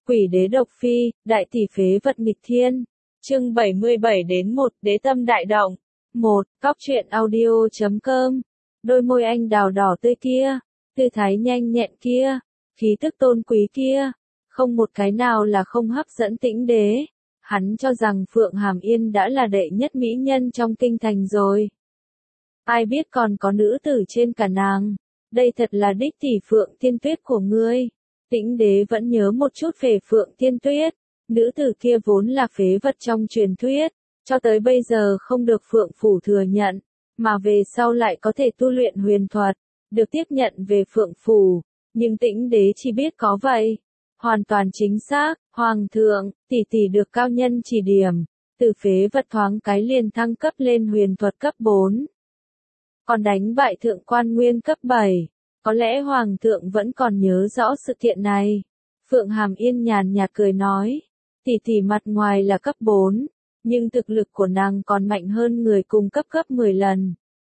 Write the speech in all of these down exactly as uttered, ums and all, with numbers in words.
Quỷ đế độc phi, đại tỷ phế vật nghịch thiên. Chương bảy mươi bảy đến một, đế tâm đại động. một. Cóc truyện audio chấm com. Đôi môi anh đào đỏ tươi kia, tư thái nhanh nhẹn kia, khí tức tôn quý kia, không một cái nào là không hấp dẫn Tĩnh đế. Hắn cho rằng Phượng Hàm Yên đã là đệ nhất mỹ nhân trong kinh thành rồi. Ai biết còn có nữ tử trên cả nàng. Đây thật là đích tỷ Phượng Thiên Tuyết của ngươi. Tĩnh đế vẫn nhớ một chút về Phượng Thiên Tuyết. Nữ tử kia vốn là phế vật trong truyền thuyết, cho tới bây giờ không được Phượng Phủ thừa nhận, mà về sau lại có thể tu luyện huyền thuật, được tiếp nhận về Phượng Phủ. Nhưng Tĩnh đế chỉ biết có vậy. Hoàn toàn chính xác, Hoàng thượng, tỷ tỷ được cao nhân chỉ điểm, từ phế vật thoáng cái liền thăng cấp lên huyền thuật cấp bốn. Còn đánh bại thượng quan nguyên cấp bảy, có lẽ Hoàng thượng vẫn còn nhớ rõ sự kiện này. Phượng Hàm Yên nhàn nhạt cười nói, tỷ tỷ mặt ngoài là cấp bốn, nhưng thực lực của nàng còn mạnh hơn người cùng cấp cấp mười lần.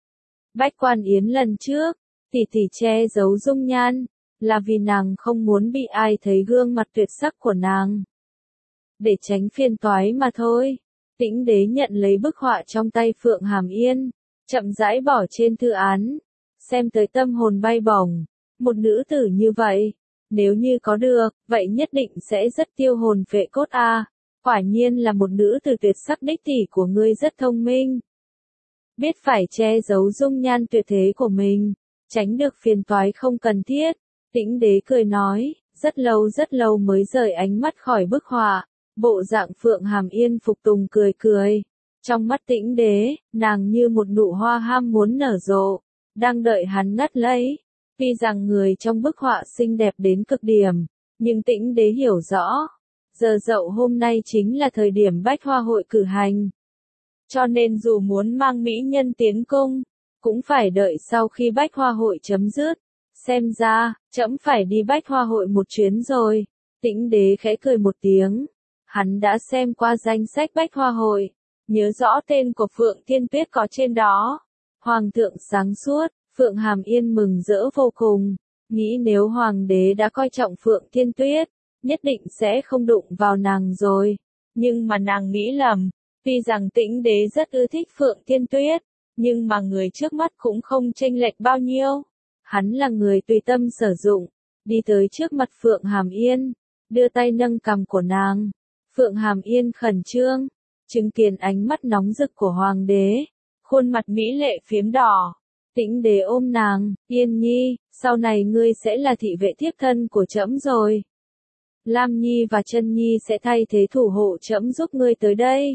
Bách Quan Yến lần trước, tỷ tỷ che giấu dung nhan, là vì nàng không muốn bị ai thấy gương mặt tuyệt sắc của nàng. Để tránh phiền toái mà thôi. Tĩnh đế nhận lấy bức họa trong tay Phượng Hàm Yên, chậm rãi bỏ trên thư án, xem tới tâm hồn bay bổng. Một nữ tử như vậy, nếu như có được, vậy nhất định sẽ rất tiêu hồn phệ cốt a. À. Quả nhiên là một nữ tử tuyệt sắc đích tỷ của ngươi rất thông minh. Biết phải che giấu dung nhan tuyệt thế của mình, tránh được phiền toái không cần thiết. Tĩnh đế cười nói, rất lâu rất lâu mới rời ánh mắt khỏi bức họa, bộ dạng Phượng Hàm Yên phục tùng cười cười. Trong mắt Tĩnh đế, nàng như một nụ hoa ham muốn nở rộ, đang đợi hắn ngắt lấy. Tuy rằng người trong bức họa xinh đẹp đến cực điểm, nhưng Tĩnh đế hiểu rõ, giờ dậu hôm nay chính là thời điểm bách hoa hội cử hành. Cho nên dù muốn mang mỹ nhân tiến cung, cũng phải đợi sau khi bách hoa hội chấm dứt. Xem ra, trẫm phải đi bách hoa hội một chuyến rồi. Tĩnh đế khẽ cười một tiếng. Hắn đã xem qua danh sách bách hoa hội, nhớ rõ tên của Phượng Thiên Tuyết có trên đó. Hoàng thượng sáng suốt, Phượng Hàm Yên mừng rỡ vô cùng, nghĩ nếu hoàng đế đã coi trọng Phượng Thiên Tuyết, nhất định sẽ không đụng vào nàng rồi. Nhưng mà nàng nghĩ lầm, tuy rằng Tĩnh đế rất ưa thích Phượng Thiên Tuyết, nhưng mà người trước mắt cũng không chênh lệch bao nhiêu. Hắn là người tùy tâm sử dụng, đi tới trước mặt Phượng Hàm Yên, đưa tay nâng cằm của nàng. Phượng Hàm Yên khẩn trương, chứng kiến ánh mắt nóng rực của hoàng đế, khuôn mặt mỹ lệ phiếm đỏ. Tĩnh đế ôm nàng, Yên Nhi, sau này ngươi sẽ là thị vệ thiếp thân của trẫm rồi. Lam Nhi và Chân Nhi sẽ thay thế thủ hộ trẫm giúp ngươi tới đây.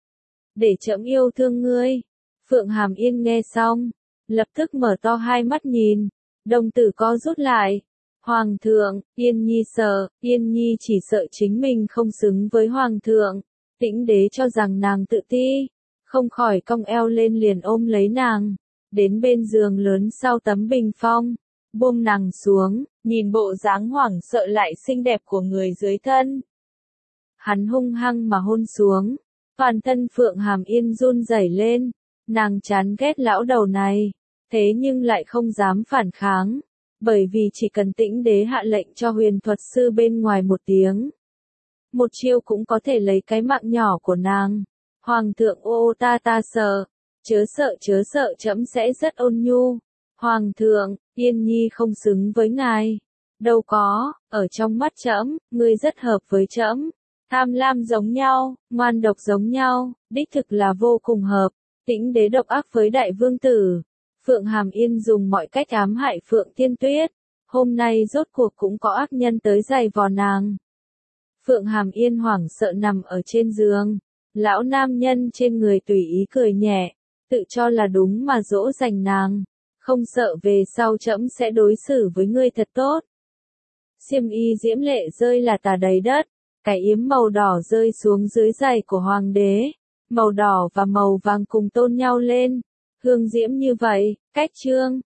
Để trẫm yêu thương ngươi. Phượng Hàm Yên nghe xong, lập tức mở to hai mắt nhìn, đồng tử co rút lại. Hoàng thượng, Yên Nhi sợ, Yên Nhi chỉ sợ chính mình không xứng với Hoàng thượng. Tĩnh đế cho rằng nàng tự ti, không khỏi cong eo lên liền ôm lấy nàng, đến bên giường lớn sau tấm bình phong, buông nàng xuống, nhìn bộ dáng hoảng sợ lại xinh đẹp của người dưới thân. Hắn hung hăng mà hôn xuống, toàn thân Phượng Hàm Yên run rẩy lên, nàng chán ghét lão đầu này, thế nhưng lại không dám phản kháng, bởi vì chỉ cần Tĩnh đế hạ lệnh cho huyền thuật sư bên ngoài một tiếng, một chiêu cũng có thể lấy cái mạng nhỏ của nàng. Hoàng thượng ô ta ta sợ, chớ sợ chớ sợ trẫm sẽ rất ôn nhu. Hoàng thượng, Yên Nhi không xứng với ngài. Đâu có, ở trong mắt trẫm, ngươi rất hợp với trẫm. Tham lam giống nhau, ngoan độc giống nhau, đích thực là vô cùng hợp. Tĩnh đế độc ác với đại vương tử. Phượng Hàm Yên dùng mọi cách ám hại Phượng Thiên Tuyết. Hôm nay rốt cuộc cũng có ác nhân tới giày vò nàng. Phượng Hàm Yên hoảng sợ nằm ở trên giường. Lão nam nhân trên người tùy ý cười nhẹ, tự cho là đúng mà dỗ dành nàng. Không sợ về sau trẫm sẽ đối xử với ngươi thật tốt. Xiêm y diễm lệ rơi là tả đầy đất, cái yếm màu đỏ rơi xuống dưới giày của hoàng đế. Màu đỏ và màu vàng cùng tôn nhau lên, hương diễm như vậy, cách trương,